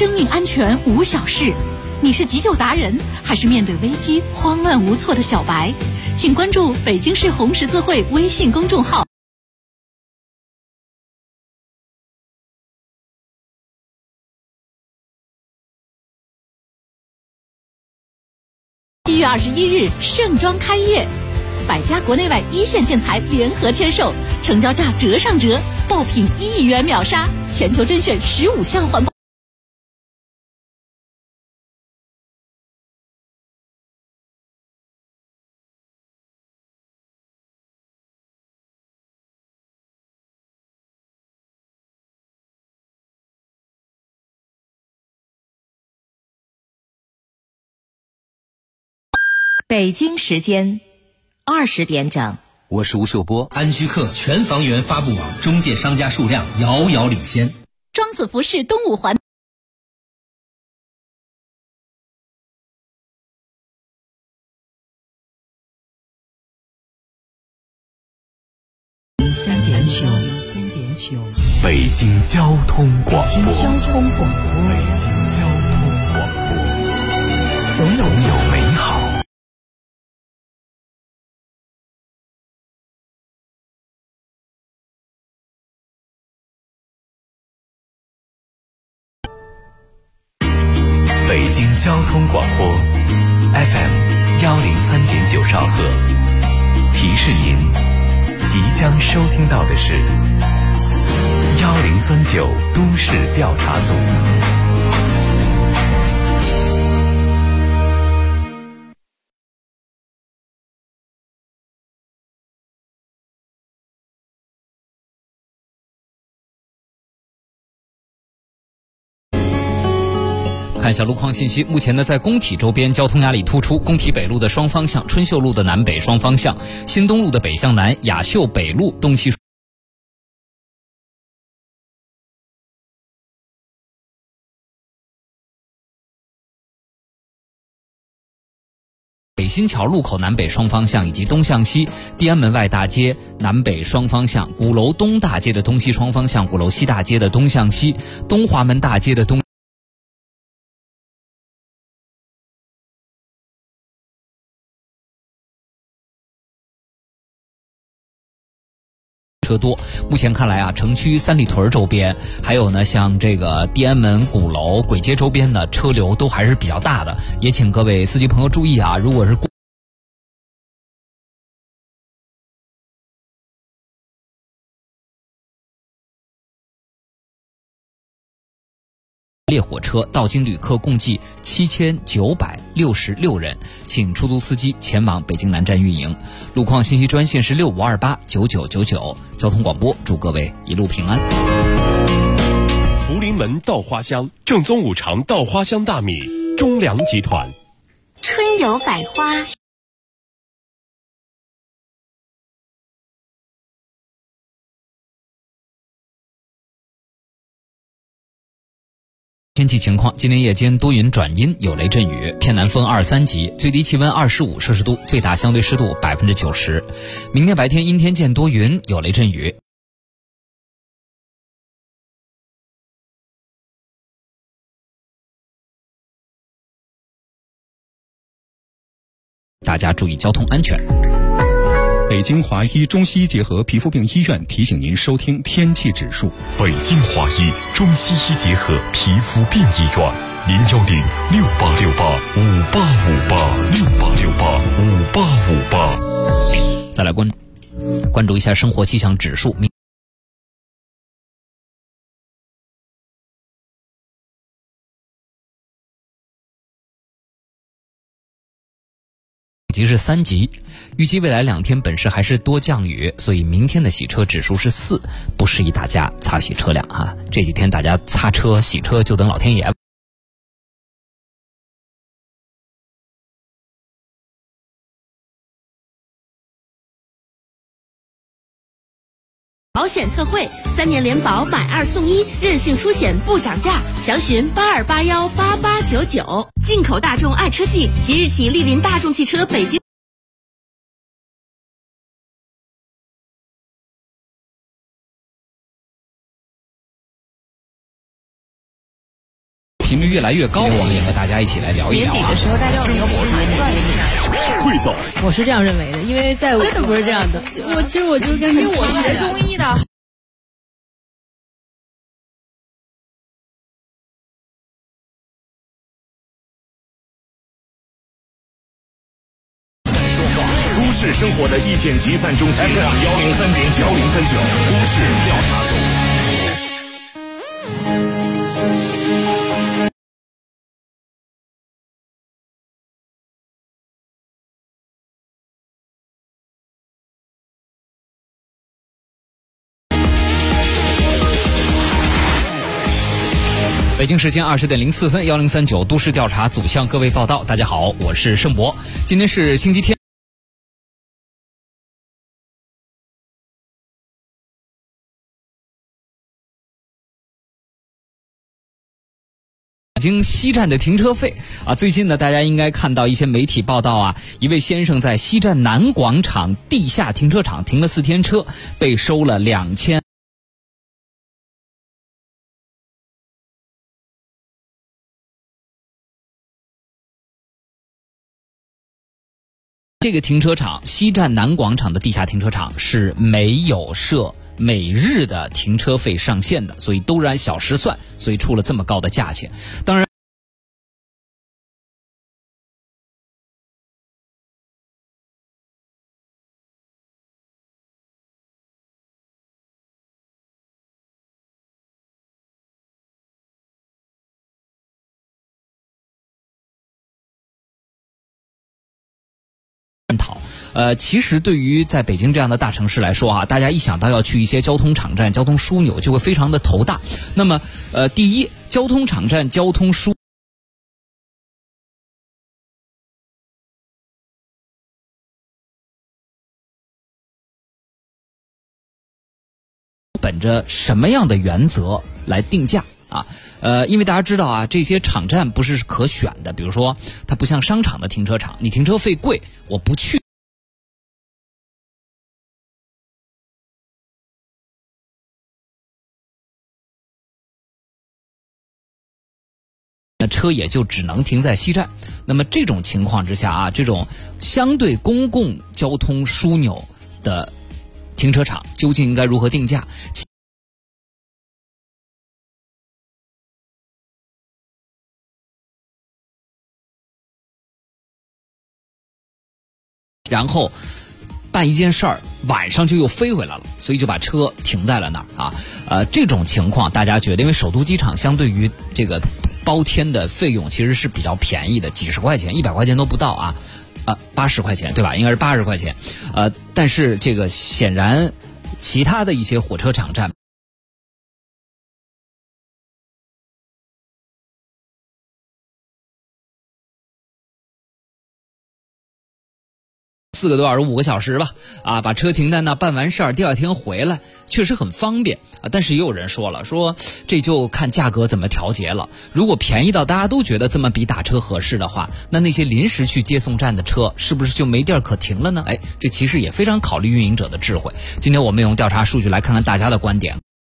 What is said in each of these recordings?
生命安全无小事。你是急救达人，还是面对危机慌乱无措的小白？请关注北京市红十字会微信公众号。7月21日盛装开业，百家国内外一线建材联合签售，成交价折上折，爆品1亿元秒杀，全球甄选15项环保。 北京时间20点整， 我是吴秀波。 安居客全房源发布网中介商家数量遥遥领先。 庄子服饰东五环。 3.9， 北京交通广播， 北京交通广播， 北京交通广播，总有美好。北京交通广播 FM 103.9兆赫，提示您即将收听到的是1039都市调查组。 看一下路况信息，目前呢，在工体周边交通压力突出，工体北路的双方向、春秀路的南北双方向、新东路的北向南、雅秀北路东西北新桥路口南北双方向以及东向西、地安门外大街南北双方向、鼓楼东大街的东西双方向、鼓楼西大街的东向西、东华门大街的东车多。目前看来啊，城区三里屯周边，还有呢像这个地安门、鼓楼、簋街周边的车流都还是比较大的，也请各位司机朋友注意啊，如果是列火车到京旅客共计7966人，请出租司机前往北京南站运营。路况信息专线是65289999。交通广播祝各位一路平安。 福临门稻花香，正宗五常稻花香大米，中粮集团。 春有百花。 天气情况，今天夜间多云转阴，有雷阵雨，偏南风2、3级，最低气温25摄氏度，最大相对湿度90%。明天白天阴天见多云，有雷阵雨。大家注意交通安全。 北京华医中西医结合皮肤病医院提醒您收听天气指数。 北京华医中西医结合皮肤病医院，0106868586858 再来关注一下生活气象指数。级是3级，预计未来2天本市还是多降雨，所以明天的洗车指数是4，不适宜大家擦洗车辆哈。这几天大家擦车洗车就等老天爷。 保险特惠，3年联保买2送1，任性出险不涨价，详询82818899。进口大众爱车系即日起莅临大众汽车北京。 频率越来越高。 我们也和大家一起来聊一聊。 年底的时候，大家有没有盘算一下？ 汇总， 我是这样认为的，因为在真的不是这样的。其实我就是跟因为我学中医的。 都市生活的意见集散中心 FM 103.9都市调查组。 北京时间20点04分，1039都市调查组向各位报道。大家好，我是盛博，今天是星期天。北京西站的停车费啊，最近呢，大家应该看到一些媒体报道啊，一位先生在西站南广场地下停车场停了4天车，被收了2000。这个停车场西站南广场的地下停车场是没有设每日的停车费上限的，所以都是按小时算，所以出了这么高的价钱。当然其实对于在北京这样的大城市来说啊，大家一想到要去一些交通场站、交通枢纽，就会非常的头大。那么，第一，交通场站、交通枢本着什么样的原则来定价啊？因为大家知道啊，这些场站不是可选的，比如说它不像商场的停车场，你停车费贵，我不去。那车也就只能停在西站。那么这种情况之下啊，这种相对公共交通枢纽的停车场究竟应该如何定价？然后办一件事儿，晚上就又飞回来了，所以就把车停在了那儿啊。这种情况大家觉得，因为首都机场相对于这个包天的费用其实是比较便宜的，几十块钱、100块钱都不到啊，80块钱对吧？应该是80块钱。但是这个显然其他的一些火车场站。4个多小时、5个小时吧，把车停在那，办完事儿，第二天回来，确实很方便啊。但是也有人说这就看价格怎么调节了。如果便宜到大家都觉得这么比打车合适的话，那些临时去接送站的车是不是就没地儿可停了呢？这其实也非常考虑运营者的智慧。今天我们用调查数据来看看大家的观点。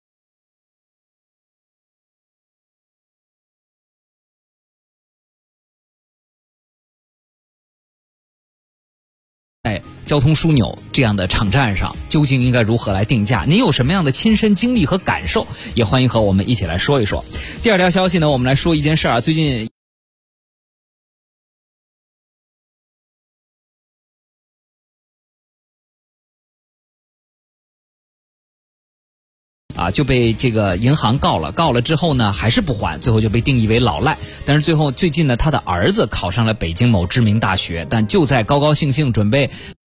交通枢纽这样的场站上究竟应该如何来定价？您有什么样的亲身经历和感受？也欢迎和我们一起来说一说。第二条消息呢，我们来说一件事啊，最近就被这个银行告了之后呢，还是不还，最后就被定义为老赖。但是最近呢，他的儿子考上了北京某知名大学，但就在高高兴兴准备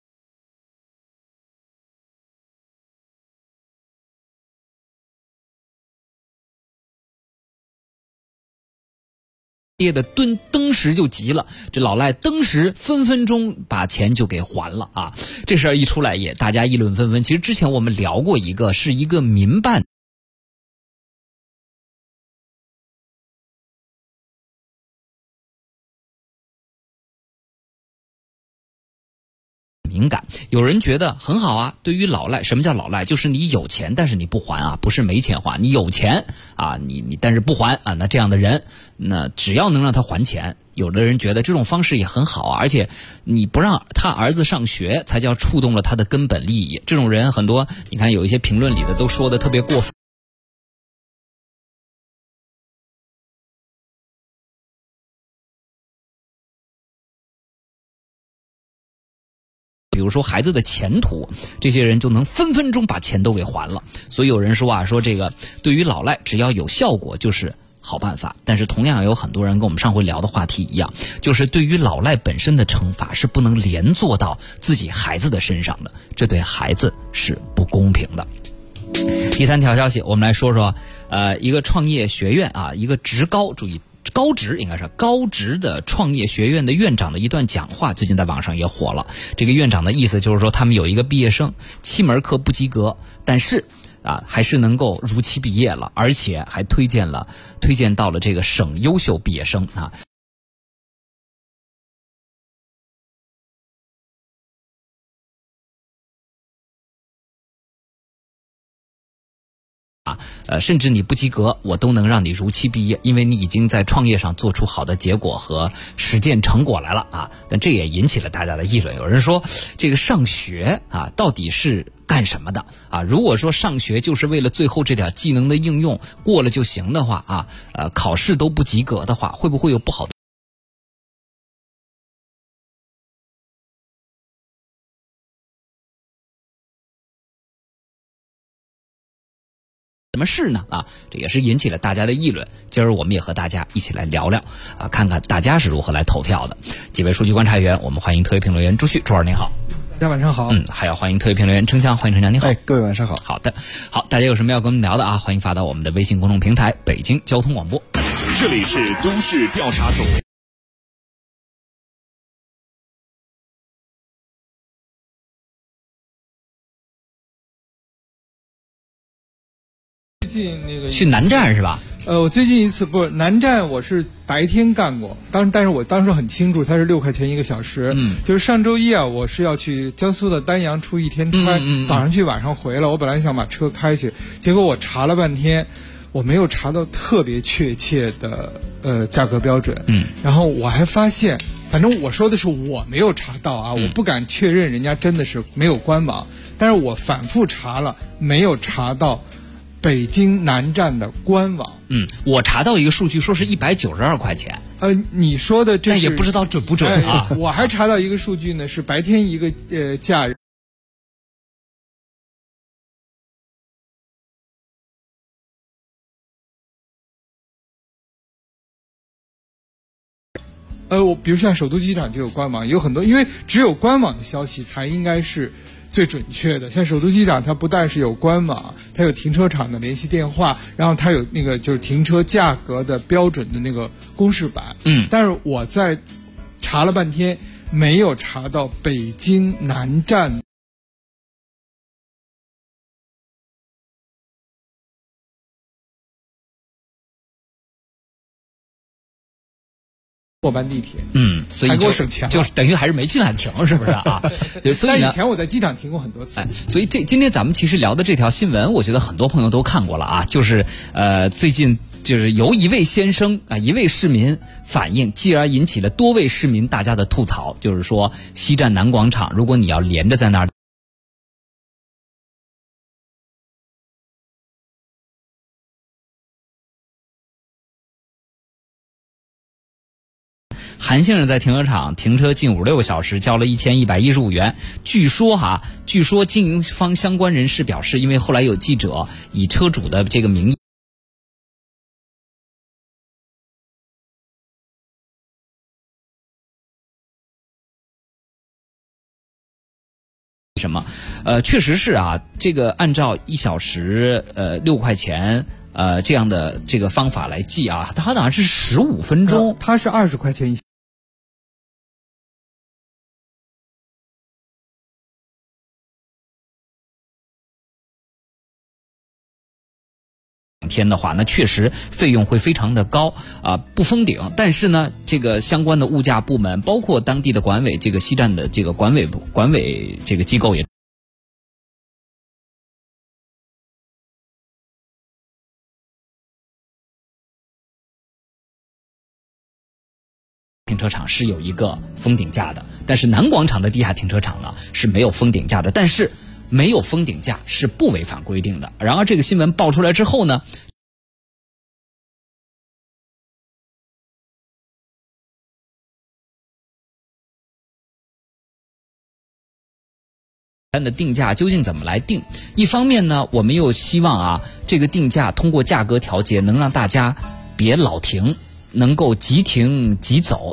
业的登时就急了，这老赖登时分分钟把钱就给还了啊！这事儿一出来也大家议论纷纷。其实之前我们聊过是一个民办敏感，有有人觉得很好啊，对于老赖，什么叫老赖？就是你有钱但是你不还啊，不是没钱还，你有钱啊，你但是不还啊，那这样的人，那只要能让他还钱，有的人觉得这种方式也很好啊，而且你不让他儿子上学，才叫触动了他的根本利益。这种人很多，你看有一些评论里的都说的特别过分。比如说孩子的前途，这些人就能分分钟把钱都给还了。所以有人说啊，说这个对于老赖，只要有效果就是好办法。但是同样有很多人跟我们上回聊的话题一样，就是对于老赖本身的惩罚是不能连坐到自己孩子的身上的，这对孩子是不公平的。第三条消息，我们来说说一个创业学院啊，一个职高，注意高职，应该是高职的创业学院的院长的一段讲话，最近在网上也火了。这个院长的意思就是说，他们有一个毕业生7门课不及格，但是还是能够如期毕业了，而且还推荐到了这个省优秀毕业生啊。甚至你不及格，我都能让你如期毕业，因为你已经在创业上做出好的结果和实践成果来了啊！但这也引起了大家的议论。有人说，这个上学啊，到底是干什么的啊？如果说上学就是为了最后这点技能的应用过了就行的话啊，考试都不及格的话，会不会有不好的？什么事呢？啊，这也是引起了大家的议论。今儿我们也和大家一起来聊聊啊，看看大家是如何来投票的。几位数据观察员，我们欢迎特约评论员朱旭，朱老师您好。 大家晚上好。 还要欢迎特约评论员程强，欢迎程强您好。 各位晚上好。 好的，好，大家有什么要跟我们聊的啊？欢迎发到我们的微信公众平台北京交通广播。 这里是都市调查组。 最近那个去南站是吧？ 我最近一次不是南站，我是白天干过，但是我当时很清楚，它是6块钱1个小时。就是上周一啊，我是要去江苏的丹阳出一天差，早上去晚上回了。我本来想把车开去，结果我查了半天，我没有查到特别确切的价格标准。然后我还发现，反正我说的是我没有查到啊，我不敢确认人家真的是没有官网，但是我反复查了，没有查到北京南站的官网。 我查到一个数据，说是192块钱。 你说的这是， 但也不知道准不准啊。 我还查到一个数据呢，是白天一个价。比如像首都机场就有官网，有很多，因为只有官网的消息才应该是最准确的。像首都机场，它不但是有官网，它有停车场的联系电话，然后它有那个就是停车价格的标准的那个公示板。但是我在查了半天，没有查到北京南站。末班地铁， 所以还给我省钱了， 就是等于还是没去哪停，是不是啊？所以以前我在机场停过很多次。 所以今天咱们其实聊的这条新闻，我觉得很多朋友都看过了啊，就是最近就是由一位先生啊，一位市民反映，继而引起了多位市民大家的吐槽，就是说西站南广场，如果你要连着在那儿。韩先生在停车场停车近5-6个小时，交了1115元。据说经营方相关人士表示，因为后来有记者以车主的这个名义。什么？确实是啊，这个按照1小时6块钱这样的这个方法来计啊，它好像是15分钟， 它是20块钱一。 天的话，那确实费用会非常的高啊，不封顶。但是呢，这个相关的物价部门，包括当地的管委，这个西站的这个管委这个机构也。停车场是有一个封顶价的，但是南广场的地下停车场呢是没有封顶价的，但是没有封顶价是不违反规定的。然而这个新闻爆出来之后呢，的定价究竟怎么来定？一方面呢，我们又希望这个定价通过价格调节，能让大家别老停，能够即停即走，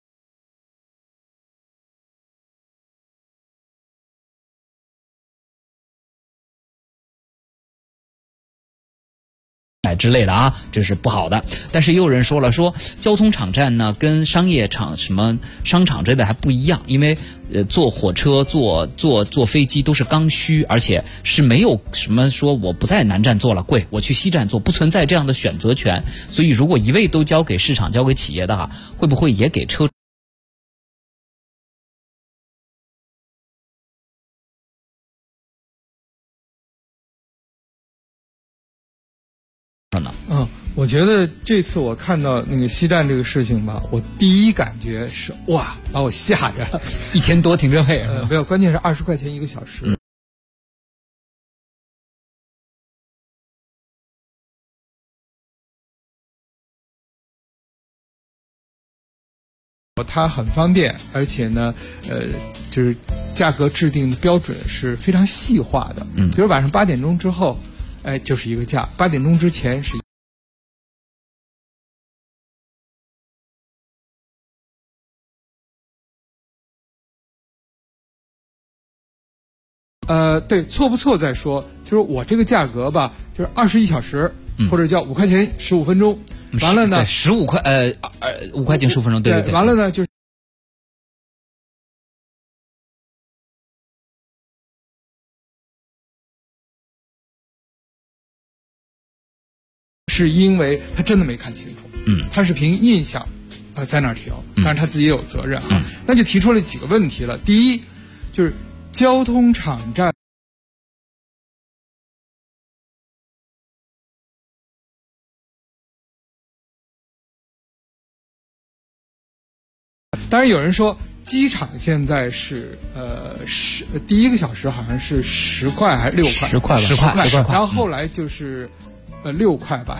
之类的这是不好的。但是也有人说了，说交通场站呢跟商业场什么商场之类的还不一样，因为坐火车坐飞机都是刚需，而且是没有什么说我不在南站坐了贵，我去西站坐，不存在这样的选择权。所以如果一味都交给市场交给企业的会不会也给车我觉得这次我看到那个西站这个事情吧，我第一感觉是哇，把我吓着了 ，1000多停车费。 没有，关键是20块钱1个小时。它很方便，而且呢，就是价格制定的标准是非常细化的。比如晚上8点钟之后，就是一个价；8点钟之前是。对，错不错再说。就是我这个价格吧，就是21小时，或者叫5块钱15分钟。完了呢 ，15块5块钱15分钟，对。 完了呢就是。是因为他真的没看清楚，他是凭印象，在那儿停，但是他自己也有责任那就提出了几个问题了。第一，就是交通场站。当然有人说，机场现在是第1个小时好像是10块还是6块 ？10块吧，10块。 然后后来就是6块吧。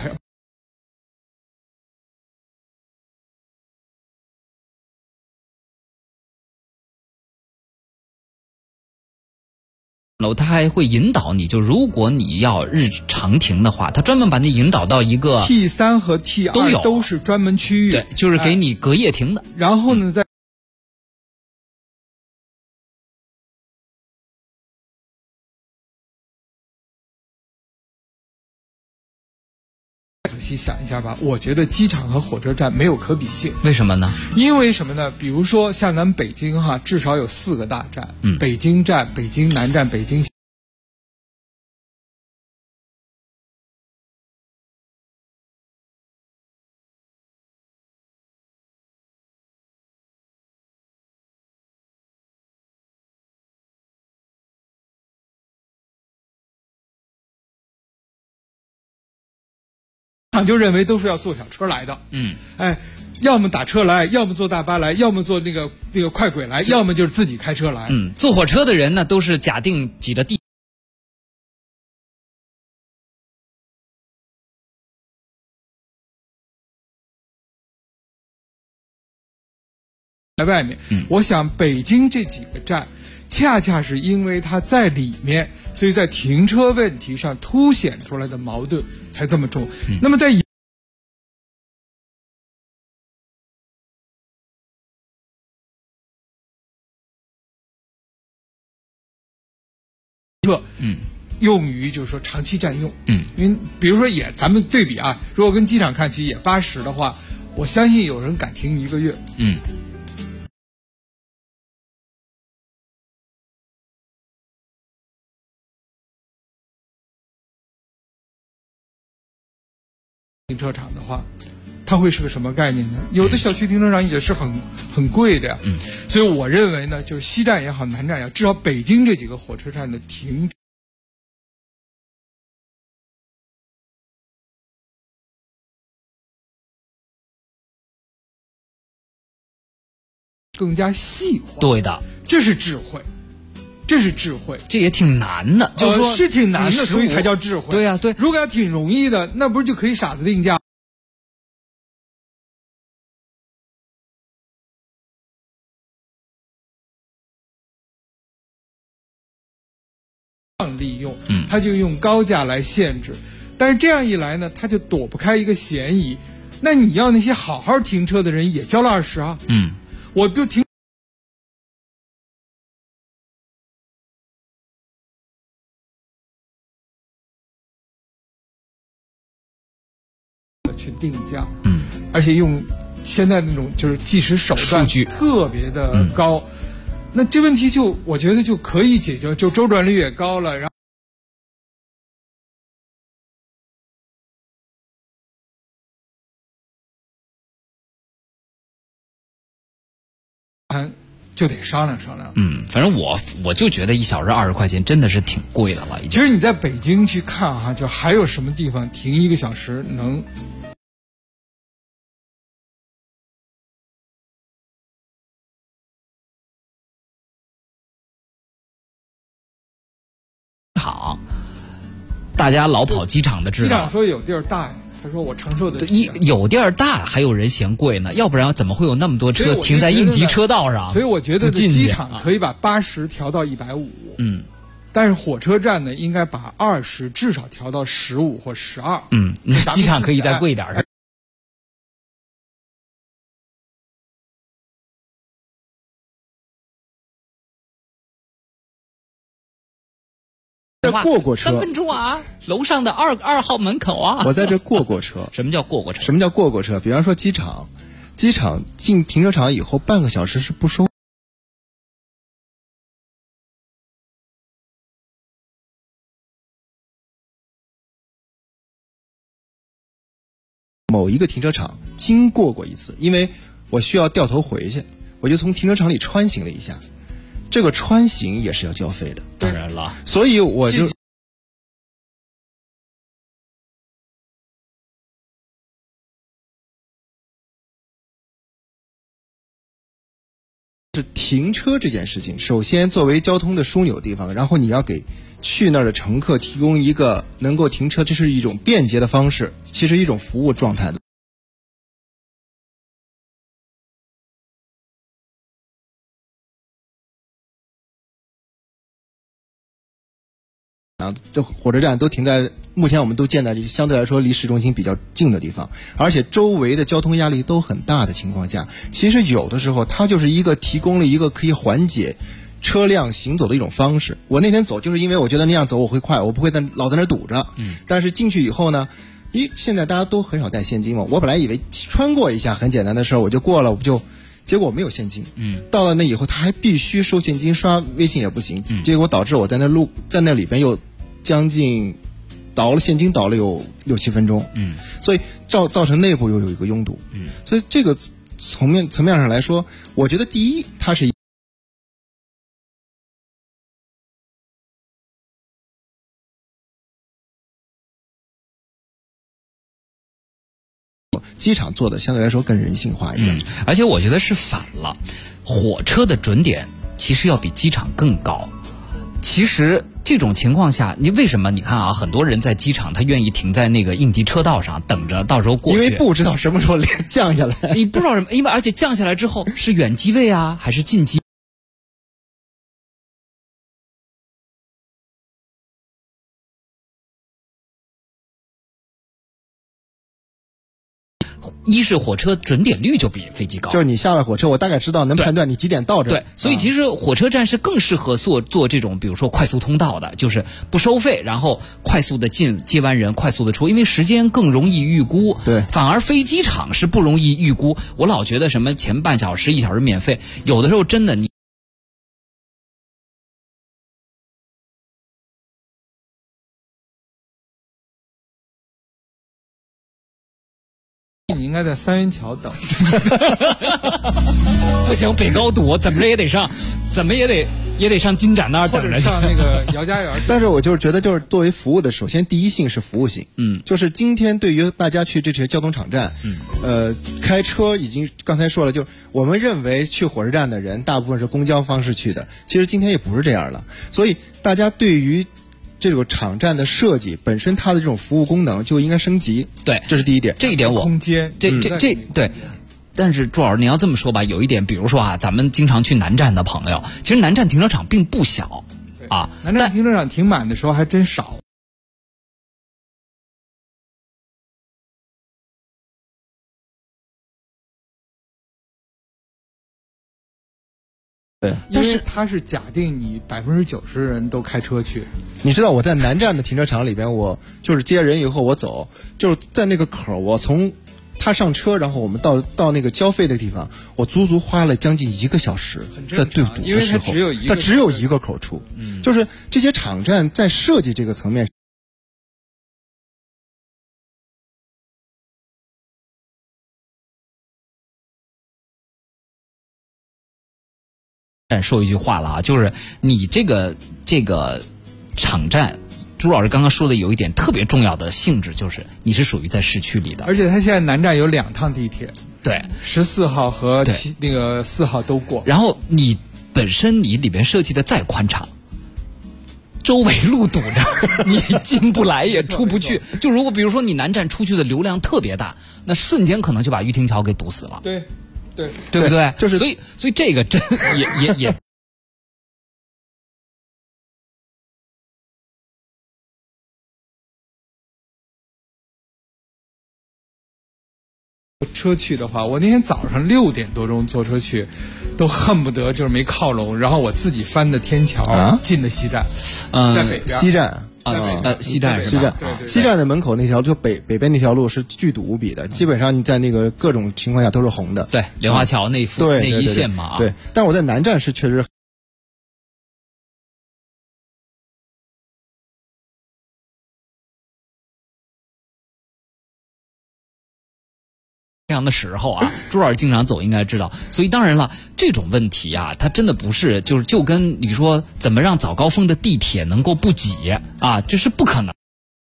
他还会引导你，就如果你要日常停的话，他专门把你引导到一个 T3 和 T2 都是专门区域， 对，就是给你隔夜停的。 然后呢，在仔细想一下吧，我觉得机场和火车站没有可比性。 为什么呢？ 因为什么呢？比如说像咱们北京至少有4个大站，北京站、北京南站、北京。就认为都是要坐小车来的，要么打车来，要么坐大巴来，要么坐那个快轨来，要么就是自己开车来。 坐火车的人呢，都是假定挤着地。 在外面，我想北京这几个站，恰恰是因为它在里面，所以在停车问题上凸显出来的矛盾才这么重。那么在用于就是说长期占用，因为比如说咱们对比如果跟机场看齐也80的话，我相信有人敢停1个月， 停车场的话，它会是个什么概念呢？有的小区停车场也是很贵的呀。所以我认为呢，就是西站也好，南站也好，至少北京这几个火车站的停更加细化。 对的， 这是智慧。这是智慧， 这也挺难的，就是说是挺难的，所以才叫智慧。 对呀，对。 如果要挺容易的，那不是就可以傻子定价？利用，他就用高价来限制，但是这样一来呢，他就躲不开一个嫌疑。那你要那些好好停车的人也交了20啊？我就停。去定价，而且用现在那种就是计时手段特别的高，那这问题就我觉得就可以解决，就周转率也高了，然后就得商量商量。 反正我就觉得1小时20块钱真的是挺贵的了。 其实你在北京去看哈，就还有什么地方停1个小时能。 好，大家老跑机场的知道。 机场说有地儿大呀，他说我承受得起。 有地儿大，还有人嫌贵呢，要不然怎么会有那么多车停在应急车道上？ 所以我觉得机场可以把80调到150。但是火车站呢，应该把20至少调到15或12。 机场可以再贵点。 过过车 3分钟啊，楼上的二号门口啊。 我在这过过车。 什么叫过过车？ 什么叫过过车？比方说机场进停车场以后半个小时是不收。某一个停车场经过过一次，因为我需要掉头回去，我就从停车场里穿行了一下。这个穿行也是要交费的， 当然了， 所以我就。是停车这件事情，首先作为交通的枢纽地方，然后你要给去那儿的乘客提供一个能够停车，这是一种便捷的方式，其实一种服务状态的。这火车站都停在目前我们都建在相对来说离市中心比较近的地方，而且周围的交通压力都很大的情况下，其实有的时候它就是提供了一个可以缓解车辆行走的一种方式。我那天走就是因为我觉得那样走我会快，我不会老在那堵着。但是进去以后呢，现在大家都很少带现金嘛，我本来以为穿过一下很简单的事儿，我就过了，结果我没有现金。到了那以后他还必须收现金，刷微信也不行。结果导致我在那里边又将近现金倒了有6-7分钟。所以造成内部又有一个拥堵。所以这个层面上来说，我觉得第一，它是机场做的相对来说更人性化一点。 而且我觉得是反了，火车的准点其实要比机场更高。其实这种情况下，你为什么你看啊，很多人在机场他愿意停在那个应急车道上等着到时候过去， 因为不知道什么时候降下来。 你不知道什么，因为而且降下来之后是远机位啊，还是近机？一是火车准点率就比飞机高， 就是你下了火车，我大概知道能判断你几点到这。 对，所以其实火车站是更适合做这种，比如说快速通道的，就是不收费，然后快速的进，接完人快速的出，因为时间更容易预估。 对， 反而飞机场是不容易预估。我老觉得什么前半小时、1小时免费，有的时候真的你。 你应该在三元桥等。 不行，北高堵，怎么着也得上，怎么也得上金展那儿等着去。 上那个姚家园。 但是我就是觉得，就是作为服务的，首先第一性是服务性。就是今天对于大家去这些交通场站，开车已经刚才说了，就我们认为去火车站的人大部分是公交方式去的，其实今天也不是这样了。所以大家对于这个场站的设计本身，它的这种服务功能就应该升级。 对， 这是第一点。 这一点空间， 这对。但是朱老师，你要这么说吧，有一点，比如说啊，咱们经常去南站的朋友，其实南站停车场并不小啊， 南站停车场停满的时候还真少。 对， 因为它是假定你90%人都开车去。 你知道我在南站的停车场里边，我就是接人以后我走，就是在那个口，我从他上车，然后我们到那个交费的地方，我足足花了将近1个小时在对堵的时候，它只有一个口处。就是这些场站在设计这个层面。 但说一句话了啊，就是你这个场站，朱老师刚刚说的有一点特别重要的性质，就是你是属于在市区里的， 而且它现在南站有2趟地铁， 对 ，14号和那个4号都过。 然后你本身你里边设计的再宽敞，周围路堵着，你进不来也出不去。就如果比如说你南站出去的流量特别大，那瞬间可能就把玉亭桥给堵死了。 对不对？ 就是所以这个真也车去的话，我那天早上6点多钟坐车去，都恨不得就是没靠拢，然后我自己翻的天桥进的西站，在北边。 西站。 西站西站的门口那条就北边那条路是巨堵无比的，基本上你在那个各种情况下都是红的。 对，莲花桥那一线嘛。 对，但我在南站是确实。 这样的时候啊，朱老师经常走，应该知道。所以当然了，这种问题啊，它真的不是就跟你说怎么让早高峰的地铁能够不挤啊，这是不可能。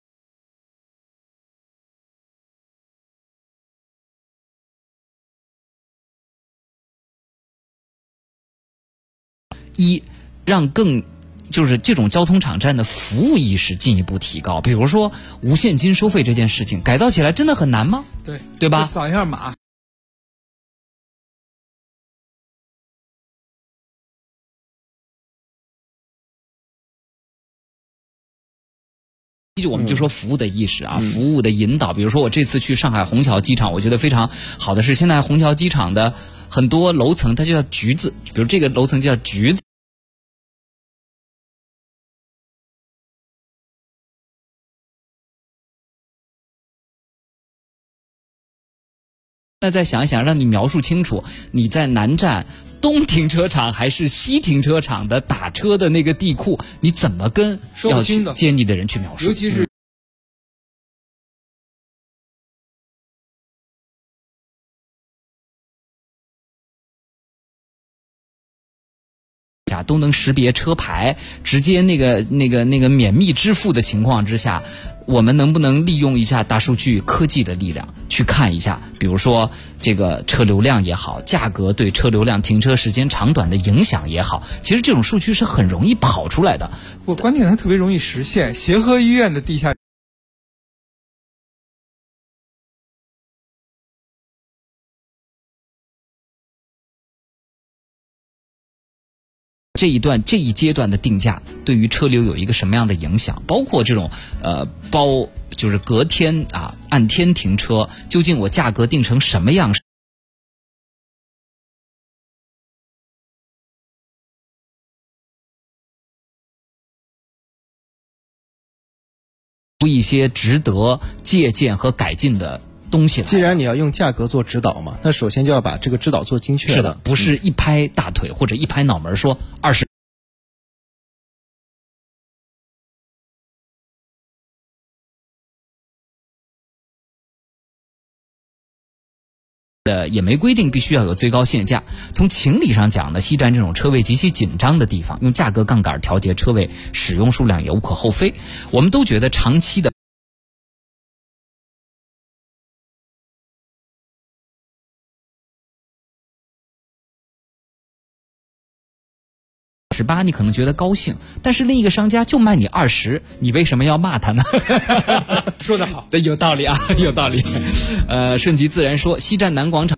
让就是这种交通场站的服务意识进一步提高，比如说无现金收费这件事情，改造起来真的很难吗？对吧？ 扫一下码。 我们就说服务的意识啊，服务的引导。比如说我这次去上海虹桥机场，我觉得非常好的是，现在虹桥机场的很多楼层它就叫橘子，比如这个楼层就叫橘子。那再想一想，让你描述清楚你在南站东停车场还是西停车场的打车的那个地库，你怎么跟要去接你的人去描述？ 尤其是都能识别车牌，直接那个免密支付的情况之下，我们能不能利用一下大数据科技的力量去看一下，比如说这个车流量也好，价格对车流量、停车时间长短的影响也好，其实这种数据是很容易跑出来的。 关键它特别容易实现。协和医院的地下这一阶段的定价对于车流有一个什么样的影响？包括这种就是隔天啊按天停车，究竟我价格定成什么样？一些值得借鉴和改进的东西。 既然你要用价格做指导嘛，那首先就要把这个指导做精确了。 是的，不是一拍大腿或者一拍脑门说20。 也没规定必须要有最高限价。从情理上讲呢，西站这种车位极其紧张的地方，用价格杠杆调节车位使用数量也无可厚非。我们都觉得长期的18你可能觉得高兴，但是另一个商家就卖你20，你为什么要骂他呢？ 说得好， 有道理啊，有道理。顺其自然说，西站南广场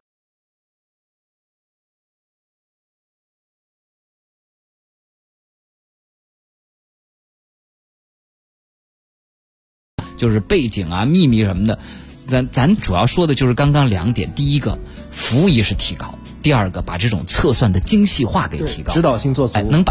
就是背景啊、秘密什么的，咱主要说的就是刚刚2点。第一个，服务意识提高；第二个，把这种测算的精细化给提高， 指导性做足， 能把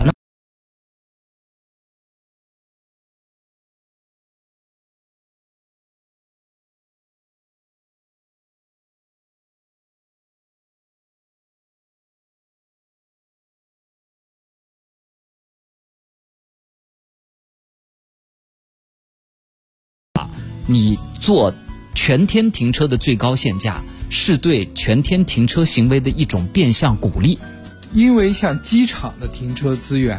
你做全天停车的最高限价，是对全天停车行为的一种变相鼓励。 因为像机场的停车资源，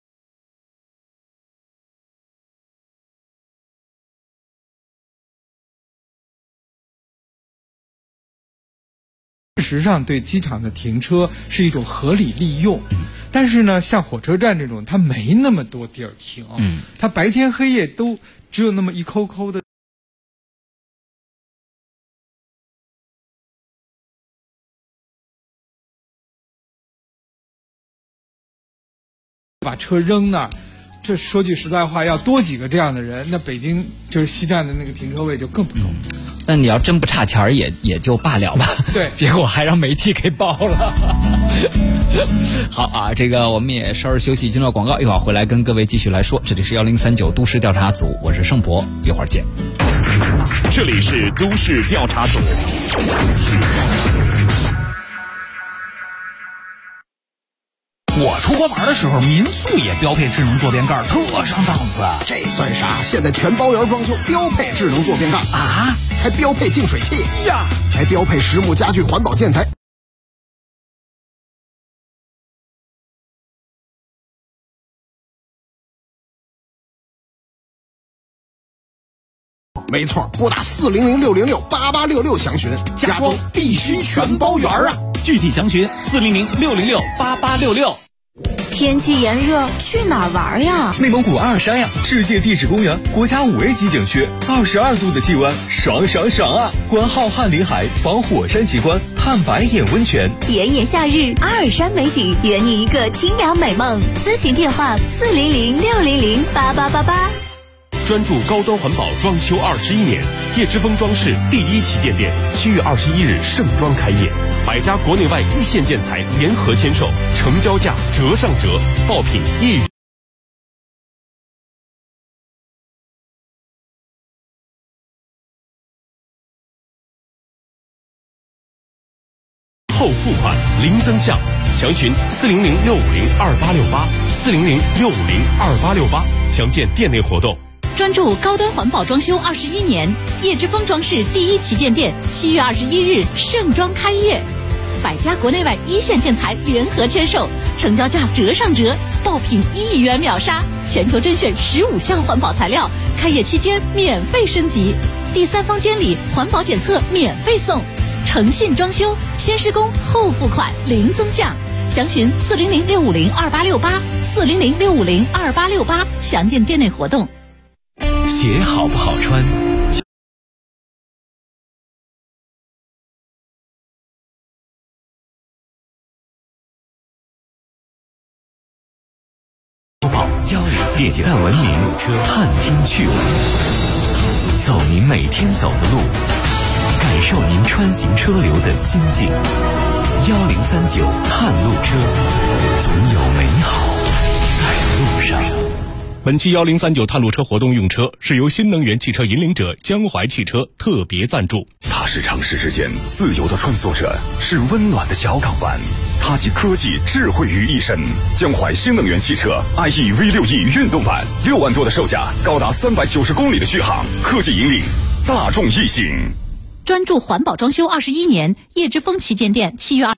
事实上对机场的停车是一种合理利用。但是呢，像火车站这种，它没那么多地儿停，它白天黑夜都只有那么一抠抠的。把车扔那儿，这说句实在话，要多几个这样的人，那北京就是西站的那个停车位就更不够。 但你要真不差钱儿也就罢了吧。 对， 结果还让媒体给爆了。好啊，这个我们也稍事休息，进入广告，一会儿回来跟各位继续来说。这里是1039都市调查组，我是盛博，一会儿见。 这里是都市调查组。 我出国玩的时候，民宿也标配智能坐便盖，特上档次。 这算啥？现在全包圆装修标配智能坐便盖啊， 还标配净水器呀， 还标配实木家具环保建材。没错，拨打400-606-8866详询，家装必须全包圆啊！ 具体详询400-606-8866。 天气炎热，去哪儿玩呀？ 内蒙古阿尔山呀，世界地质公园，国家5A 级景区，22度的气温，爽爽爽啊！观浩瀚林海，访火山奇观，探白眼温泉。 炎炎夏日，阿尔山美景，圆你一个清凉美梦。咨询电话400-600-8888。 专注高端环保装修21年，叶之峰装饰第1旗舰店7月21日盛装开业，100家国内外一线建材联合签售，成交价折上折，爆品1元。后付款零增项，详询400-650-2868，400-650-2868，详见店内活动。 专注高端环保装修21年，叶之峰装饰第1旗舰店7月21日盛装开业，100家国内外一线建材联合签售，成交价折上折，爆品1亿元秒杀，全球甄选15项环保材料，开业期间免费升级，第3方监理环保检测免费送，诚信装修，先施工后付款零增项，详询400-650-2868，400-650-2868，详见店内活动。 鞋好不好穿？点赞文明探听趣闻，走您每天走的路，感受您穿行车流的心境。1039探路车，总有美好在路上。 本期1039探路车活动用车是由新能源汽车引领者江淮汽车特别赞助。 它是城市之间自由的穿梭者，是温暖的小港湾。它集科技智慧于一身。江淮新能源汽车 IE V6E 运动版，6万多的售价，高达390公里的续航，科技引领，大众异性。 专注环保装修21年，叶之峰旗舰店7月2。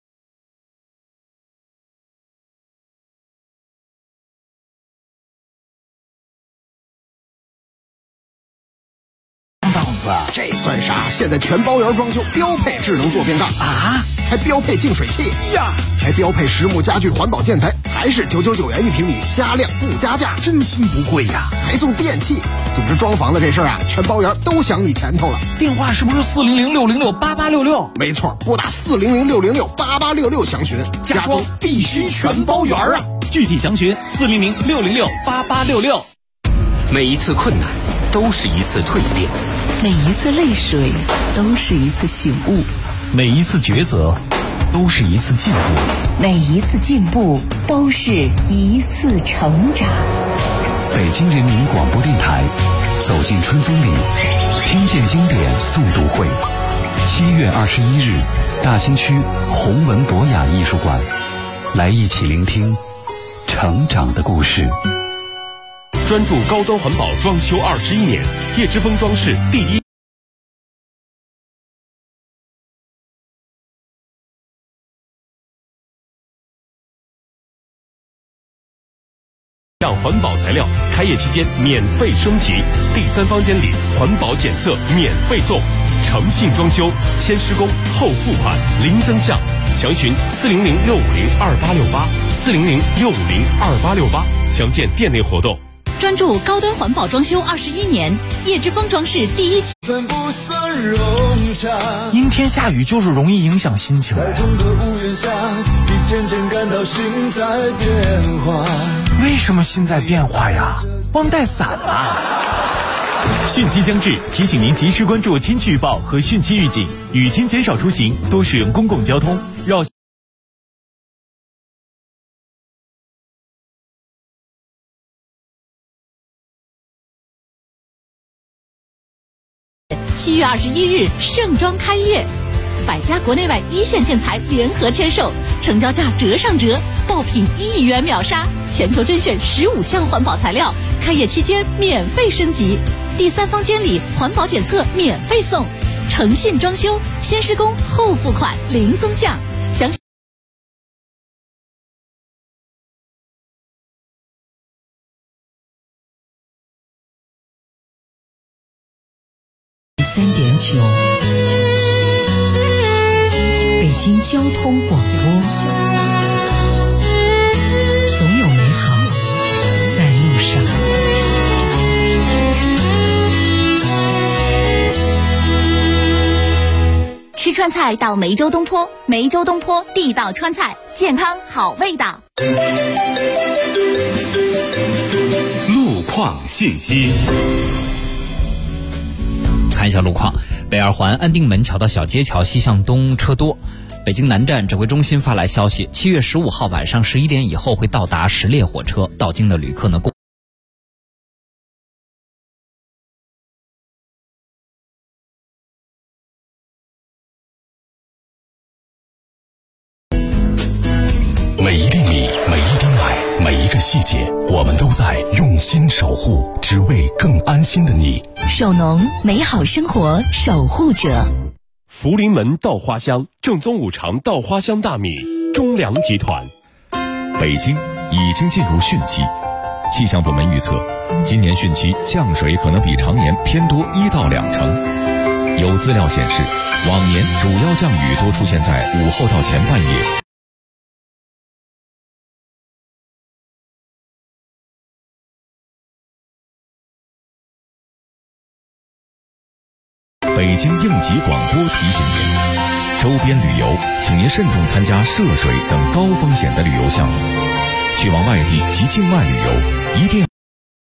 这算啥？现在全包圆装修标配智能坐便盖啊，还标配净水器呀，还标配实木家具环保建材，还是999元1平米，加量不加价， 真心不贵呀！ 还送电器。总之装潢的这事儿啊，全包圆都想你前头了。 电话是不是400-606-8866？ 没错，拨打400-606-8866详询，家装必须全包圆啊！ 具体详询400-606-8866。 每一次困难都是一次蜕变， 每一次泪水都是一次醒悟， 每一次抉择都是一次进步， 每一次进步都是一次成长。 北京人民广播电台，走进春风里，听见经典诵读会，7月21日，大兴区弘文博雅艺术馆，来一起聆听成长的故事。 专注高端环保装修21年，叶之峰装饰第一。让环保材料开业期间免费升级，第3房间里环保检测免费送，诚信装修，先施工后付款，零增项。详询400-650-2868，400-650-2868，详见店内活动。 专注高端环保装修21年，叶之峰装饰第一。 阴天下雨就是容易影响心情。 在同个屋檐下，你渐渐感到心在变化。 为什么心在变化呀？忘带伞了。汛期将至，提醒您及时关注天气预报和汛期预警，雨天减少出行，多使用公共交通，绕。 7月21日盛装开业，百家国内外一线建材联合签售，成交价折上折，爆品1亿元秒杀，全球甄选15项环保材料，开业期间免费升级，第3房间里环保检测免费送，诚信装修，先施工后付款，零增项。详询 3.9，北京交通广播，总有美好在路上。 吃川菜到梅州东坡，梅州东坡地道川菜，健康好味道。 路况信息。 看一下路况，北二环安定门桥到小街桥西向东车多。北京南站指挥中心发来消息，7月15号晚上11点以后会到达10列火车，到京的旅客呢每一粒米，每一滴奶，每一个细节，我们都在用心守护，只为更安心的你。 首农，美好生活守护者。 福临门稻花香，正宗五常稻花香大米，中粮集团。 北京已经进入汛期，气象部门预测，今年汛期降水可能比常年偏多1到2成。有资料显示，往年主要降雨多出现在午后到前半夜。北京应急广播提醒您，周边旅游请您慎重参加涉水等高风险的旅游项目，去往外地及境外旅游一定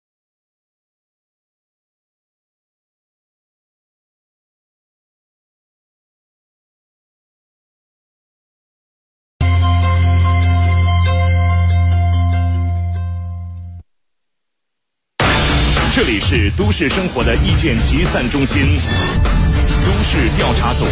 这里是都市生活的意见集散中心，都市调查组。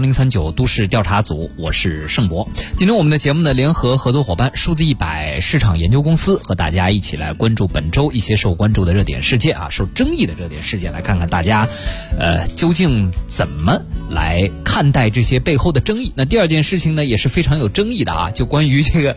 2039都市调查组，我是盛博。今天我们的节目呢，联合合作伙伴数字100市场研究公司和大家一起来关注本周一些受关注的热点事件啊，受争议的热点事件，来看看大家究竟怎么来看待这些背后的争议。那第二件事情呢，也是非常有争议的啊，就关于这个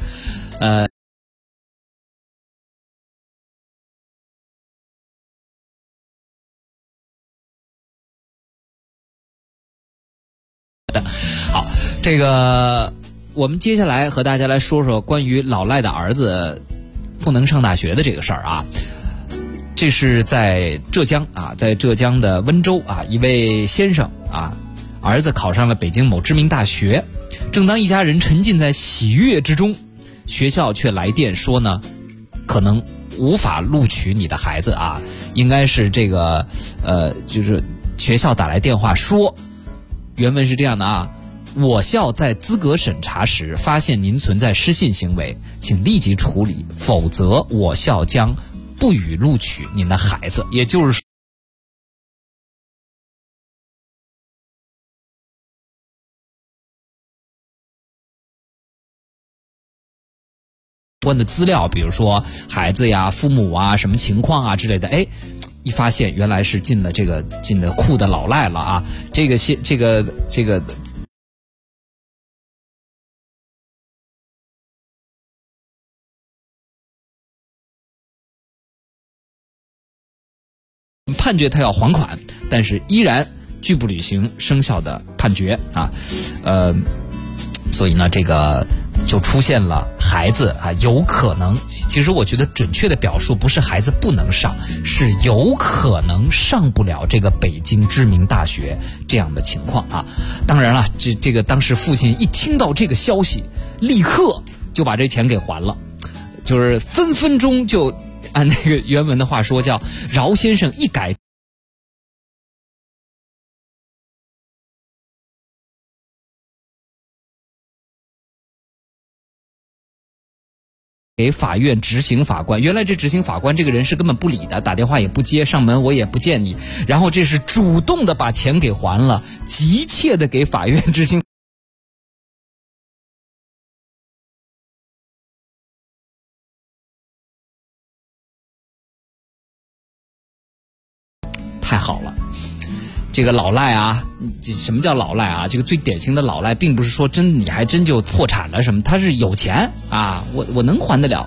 好，这个我们接下来和大家来说说关于老赖的儿子不能上大学的这个事儿啊。这是在浙江啊，在浙江的温州啊，一位先生啊，儿子考上了北京某知名大学。正当一家人沉浸在喜悦之中，学校却来电说呢，可能无法录取你的孩子啊。应该是这个就是学校打来电话说，原文是这样的啊，我校在资格审查时发现您存在失信行为，请立即处理，否则我校将不予录取您的孩子。也就是说，关的资料，比如说孩子呀、父母啊、什么情况啊之类的，哎，一发现原来是进了库的老赖了啊！这个判决他要还款，但是依然拒不履行生效的判决啊，所以呢，这个就出现了孩子啊有可能，其实我觉得准确的表述不是孩子不能上，是有可能上不了这个北京知名大学这样的情况啊。当然了，这个当时父亲一听到这个消息，立刻就把这钱给还了，就是分分钟就按那个原文的话说，叫饶先生一改给法院执行法官。原来这执行法官这个人是根本不理的，打电话也不接，上门我也不见你，然后这是主动的把钱给还了，急切的给法院执行。太好了，这个老赖啊，什么叫老赖啊？这个最典型的老赖，并不是说你还真就破产了什么，他是有钱啊，我能还得了。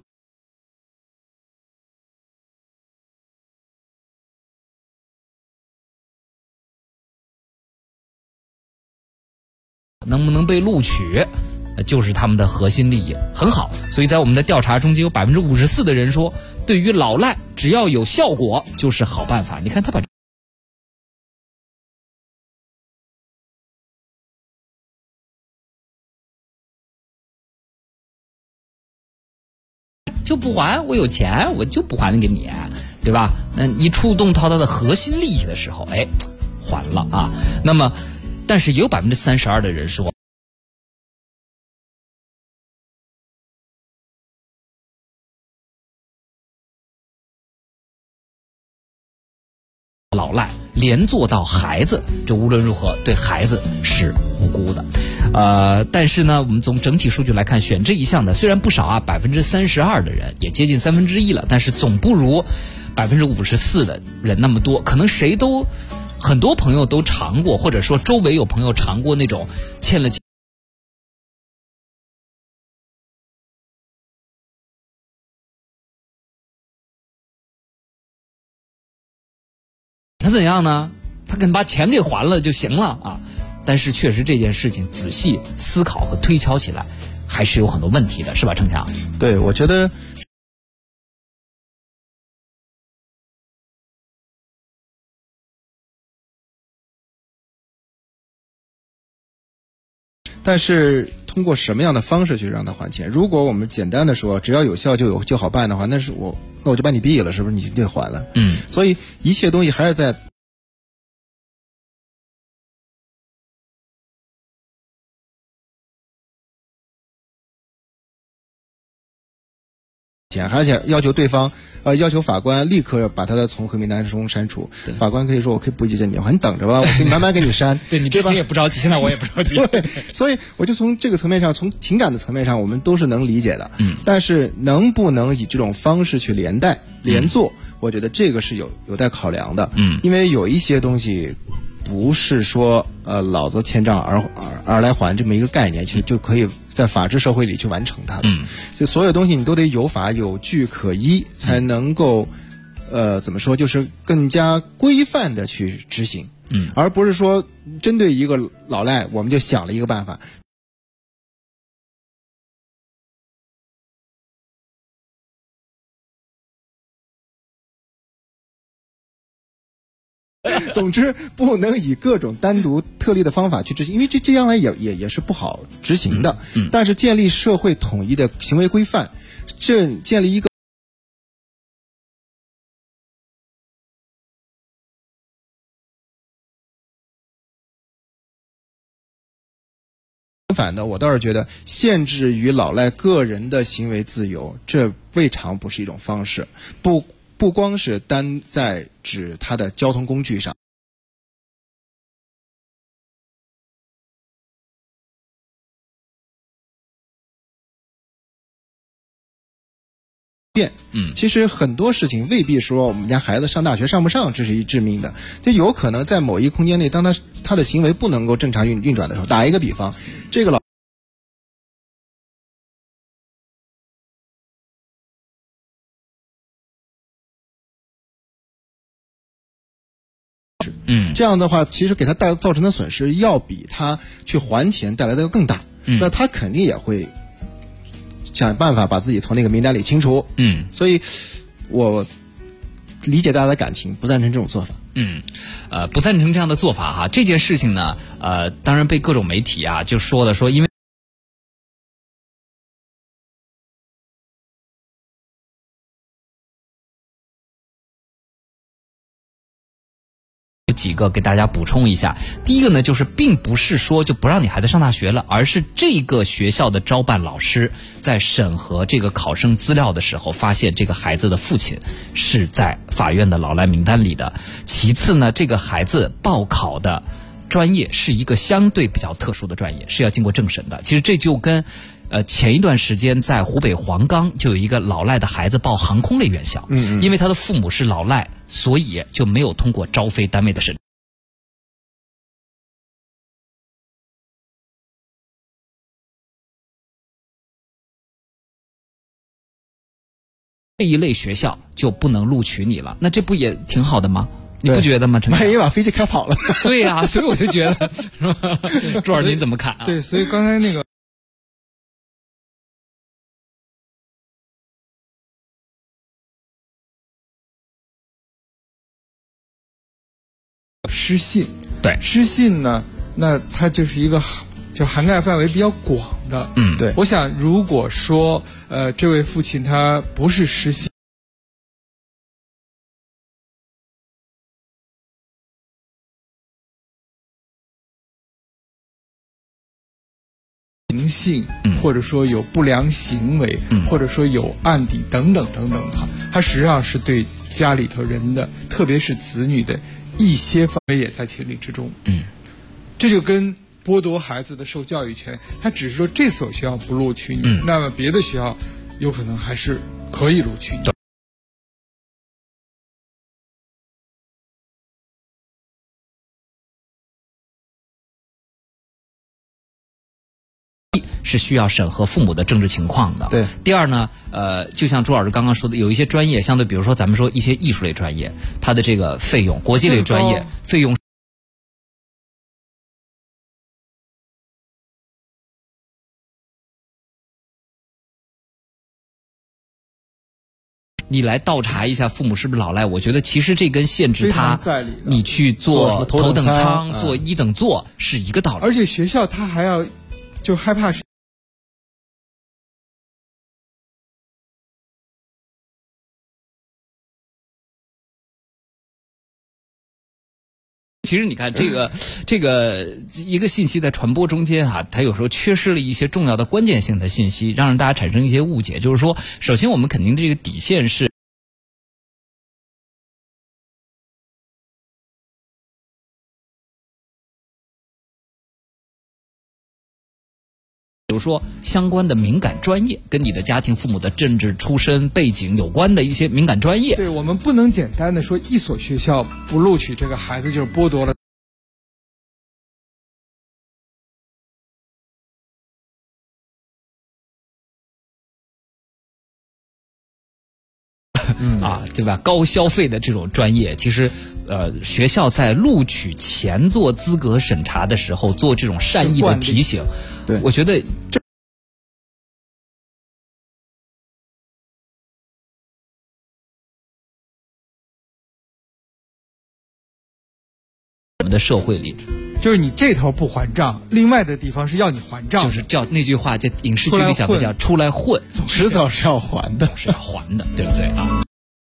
能不能被录取，就是他们的核心利益，很好。所以在我们的调查中间，有54%的人说，对于老赖，只要有效果就是好办法。你看他把就不还，我有钱，我就不还给你，对吧？那一触动到他的核心利益的时候，哎，还了啊。那么，但是也有32%的人说，老赖连坐到孩子，这无论如何对孩子是无辜的。但是呢，我们从整体数据来看，选这一项的虽然不少啊，32%的人，也接近1/3了，但是总不如54%的人那么多。可能很多朋友都尝过，或者说周围有朋友尝过那种欠了钱。他怎样呢？他可能把钱给还了就行了啊。但是确实这件事情仔细思考和推敲起来，还是有很多问题的，是吧，程强？ 对，我觉得但是通过什么样的方式去让他还钱？如果我们简单的说，只要有效就好办的话，那我就把你毙了，是不是？你就得还了。所以一切东西还是在钱，而且要求对方要求法官立刻把他的从黑名单中删除。法官可以说我可以不予见面，你等着吧，我给你慢慢给你删。 对，你之前也不着急，现在我也不着急。 所以我就从这个层面上，从情感的层面上，我们都是能理解的。但是能不能以这种方式去连坐，我觉得这个是有待考量的。因为有一些东西不是说老子欠账而来还这么一个概念，其实就可以在法治社会里去完成它的。就所有东西你都得有法有据可依，才能够怎么说，就是更加规范的去执行。而不是说针对一个老赖，我们就想了一个办法。总之，不能以各种单独特例的方法去执行，因为这将来也是不好执行的。但是建立社会统一的行为规范，建立一个相反的，我倒是觉得限制于老赖个人的行为自由，这未尝不是一种方式。不光是单在指他的交通工具上，其实很多事情未必说我们家孩子上大学上不上这是一致命的，就有可能在某一空间内，当他的行为不能够正常运转的时候，打一个比方，这个这样的话，其实给他造成的损失要比他去还钱带来的更大。那他肯定也会想办法把自己从那个名单里清除。所以我理解大家的感情，不赞成这种做法。 不赞成这样的做法哈。这件事情呢，当然被各种媒体啊就说因为几个给大家补充一下。第一个呢，就是并不是说就不让你孩子上大学了，而是这个学校的招办老师在审核这个考生资料的时候，发现这个孩子的父亲是在法院的老赖名单里的。其次呢，这个孩子报考的专业是一个相对比较特殊的专业，是要经过政审的。其实这就跟前一段时间在湖北黄冈就有一个老赖的孩子报航空类院校，因为他的父母是老赖，所以就没有通过招飞单位的审。这一类学校就不能录取你了，那这不也挺好的吗？你不觉得吗？ 万一把飞机开跑了？ 对呀，所以我就觉得，是吧？朱老师您怎么看啊？ 对，所以刚才那个。失信， 对， 失信呢，那它就是一个就涵盖范围比较广的。 对， 我想如果说这位父亲他不是失信，灵性，或者说有不良行为，或者说有案底等等等等哈，它实际上是对家里头人的，特别是子女的一些范围也在情理之中。这就跟剥夺孩子的受教育权，他只是说这所学校不录取你，那么别的学校有可能还是可以录取你。 是需要审核父母的政治情况的。 对。 第二呢，就像朱老师刚刚说的，有一些专业相对，比如说咱们说一些艺术类专业，它的这个费用，国际类专业费用。你来倒查一下父母是不是老赖，我觉得其实这跟限制他你去做头等舱、做一等座是一个道理。 而且学校他还要就害怕其实你看这个一个信息在传播中间它有时候缺失了一些重要的关键性的信息，让大家产生一些误解。就是说，首先我们肯定这个底线是比如说相关的敏感专业，跟你的家庭父母的政治出身背景有关的一些敏感专业。 对，我们不能简单的说一所学校不录取这个孩子就是剥夺了。 对吧？高消费的这种专业，其实，学校在录取前做资格审查的时候，做这种善意的提醒， 对， 我觉得我们的社会里。 就是你这头不还账，另外的地方是要你还账， 就是叫那句话，在影视剧里讲的叫出来混， 迟早是要还的， 是要还的，对不对啊？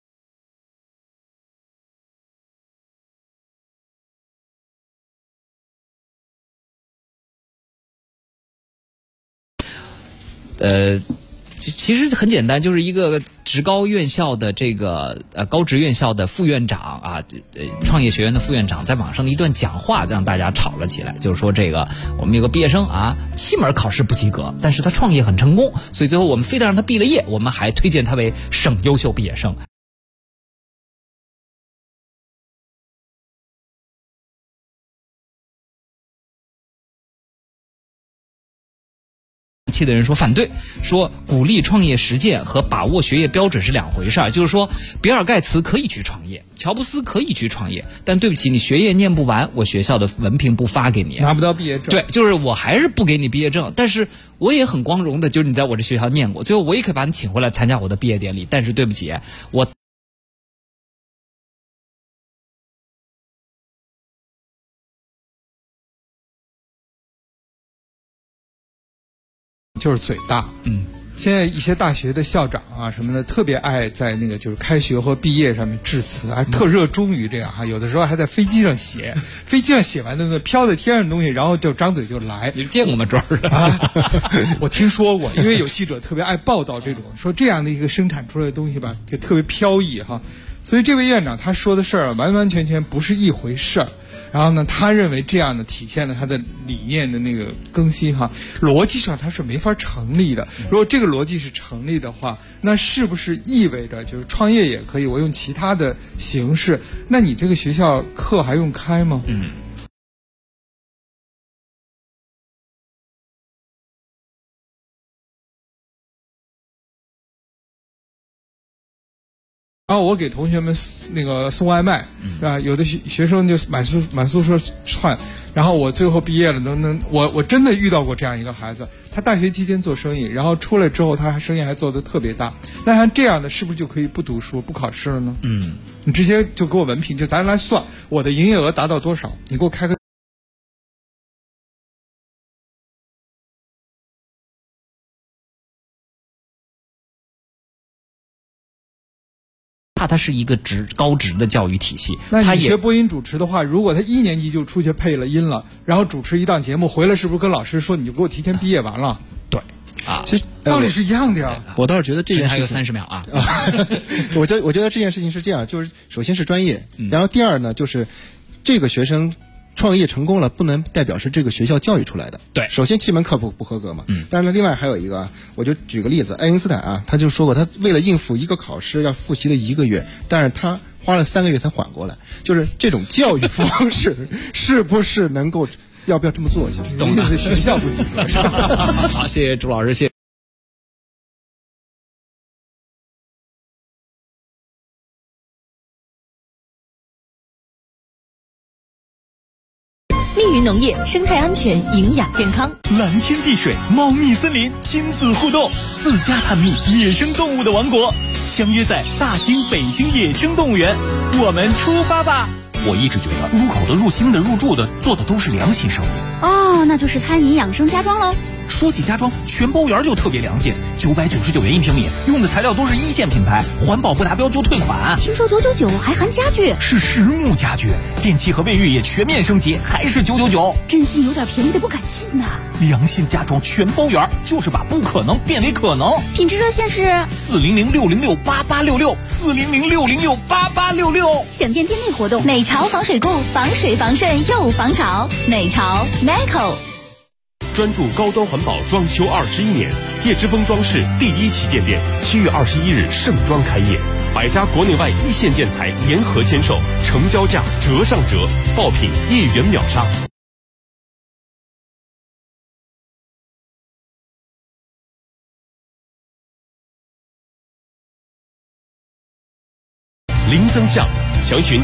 其实很简单，就是一个职高院校的这个高职院校的副院长啊，创业学院的副院长在网上的一段讲话，让大家吵了起来。就是说这个我们有个毕业生啊，7门考试不及格，但是他创业很成功，所以最后我们非得让他毕了业，我们还推荐他为省优秀毕业生。气的人说反对，说鼓励创业实践和把握学业标准是两回事儿。就是说，比尔盖茨可以去创业，乔布斯可以去创业，但对不起，你学业念不完，我学校的文凭不发给你， 拿不到毕业证。 对，就是我还是不给你毕业证，但是我也很光荣的，就是你在我这学校念过，最后我也可以把你请回来参加我的毕业典礼。但是对不起，我。 就是嘴大，现在一些大学的校长啊什么的，特别爱在那个就是开学和毕业上面致辞，还特热衷于这样哈。有的时候还在飞机上写，飞机上写完的飘在天上的东西，然后就张嘴就来。 你见过吗？主要是我听说过，因为有记者特别爱报道这种，说这样的一个生产出来的东西吧，就特别飘逸哈。所以这位院长他说的事儿完完全全不是一回事儿。然后呢，他认为这样的体现了他的理念的那个更新哈，逻辑上他是没法成立的。如果这个逻辑是成立的话，那是不是意味着就是创业也可以，我用其他的形式？那你这个学校课还用开吗？然后我给同学们那个送外卖，啊，有的学生就满宿舍窜，然后我最后毕业了，我真的遇到过这样一个孩子，他大学期间做生意，然后出来之后他生意还做得特别大。那像这样的，是不是就可以不读书不考试了呢？你直接就给我文凭，就咱来算我的营业额达到多少，你给我开个。 怕它是一个高职的教育体系。 那你学播音主持的话，如果他1年级就出去配了音了，然后主持一档节目回来，是不是跟老师说你就给我提前毕业完了？ 对，啊， 其实道理是一样的呀。 我倒是觉得这件事情还有30秒啊。 我觉得这件事情是这样，就是首先是专业，然后第二呢，就是这个学生创业成功了，不能代表是这个学校教育出来的。 对，首先7门课不合格嘛。但是呢，另外还有一个，我就举个例子，爱因斯坦啊，他就说过，他为了应付一个考试要复习了1个月，但是他花了3个月才缓过来。就是这种教育方式，是不是能够，要不要这么做？ 懂的，学校不及格是吧？ 好，谢谢朱老师，谢谢。 密云农业，生态安全，营养健康。 蓝天碧水，猫蜜森林，亲子互动，自家探秘野生动物的王国，相约在大兴北京野生动物园，我们出发吧！ 我一直觉得入口的、入心的、入住的，做的都是良心生意。 哦，那就是餐饮养生家装喽。 说起家装，全包园就特别良心，999元1平米，用的材料都是1线品牌，环保不达标就退款。 听说999还含家具， 是实木家具，电器和卫浴也全面升级，还是999。 真心有点便宜的不敢信呐。 良心家装全包园，就是把不可能变为可能。 品质热线是 400-606-8866，400-606-8866。 想见店内活动，美潮防水固，防水防渗又防潮，美潮 Neco。 专注高端环保装修21年，叶之峰装饰第1旗舰店7月21日盛装开业，100家国内外一线建材联合签售，成交价折上折，爆品1元秒杀。零增项，详询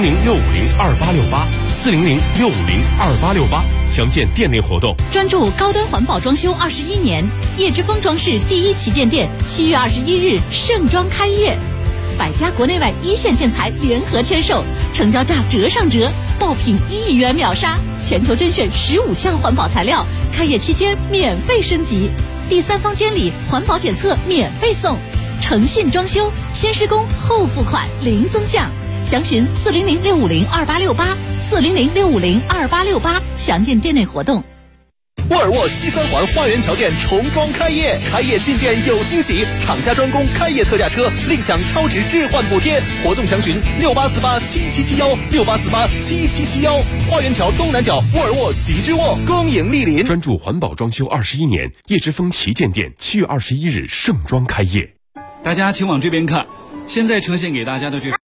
400-650-2868，400-650-2868，详见店内活动。 专注高端环保装修21年，叶之峰装饰第1旗舰店7月21日盛装开业，100家国内外一线建材联合签售，成交价折上折，爆品1亿元秒杀，全球甄选15项环保材料，开业期间免费升级，第3方监理环保检测免费送。诚信装修，先施工后付款，零增项，详询400-650-2868，400-650-2868，详见店内活动。 沃尔沃西三环花园桥店重装开业，开业进店有惊喜，厂家专供开业特价车，另享超值置换补贴，活动详询68487771，68487771。花园桥东南角沃尔沃吉之沃，恭迎莅临。 专注环保装修21年，叶之峰旗舰店7月21日盛装开业。 大家请往这边看，现在呈现给大家的这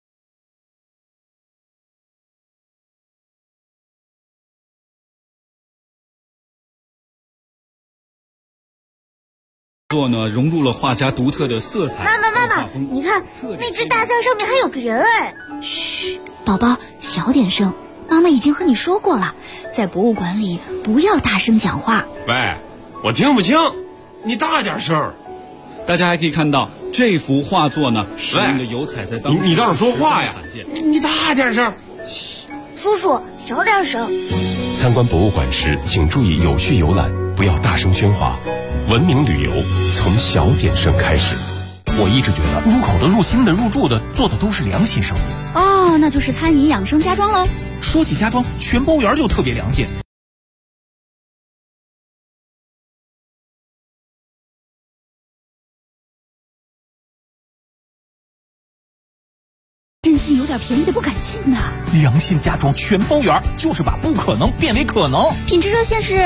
作呢，融入了画家独特的色彩。 妈妈，你看那只大象上面还有个人哎！ 嘘，宝宝，小点声。妈妈已经和你说过了，在博物馆里不要大声讲话。 喂，我听不清，你大点声。 大家还可以看到这幅画作呢，使用的油彩在当时你倒是说话呀！你大点声。 嘘，叔叔小点声。 参观博物馆时，请注意有序游览，不要大声喧哗。文明旅游从小点声开始。 我一直觉得入口的、入心的、入住的做的都是良心生意。 哦，那就是餐饮养生家装喽。 说起家装，全包园就特别良心。 真心有点便宜的不敢信呐！ 良心家装全包圆，就是把不可能变为可能。 品质热线是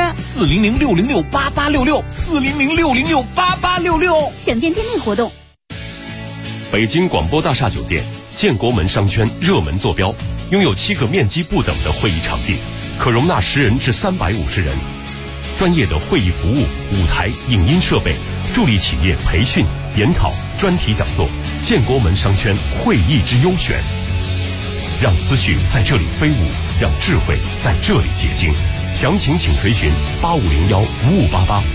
400-606-8866，400-606-8866。 详见店内活动。 北京广播大厦酒店建国门商圈热门坐标，拥有7个面积不等的会议场地，可容纳10人至350人。专业的会议服务、舞台、影音设备，助力企业培训、研讨、专题讲座。建国门商圈会议之优选，让思绪在这里飞舞，让智慧在这里结晶。详情请垂询8501-5588。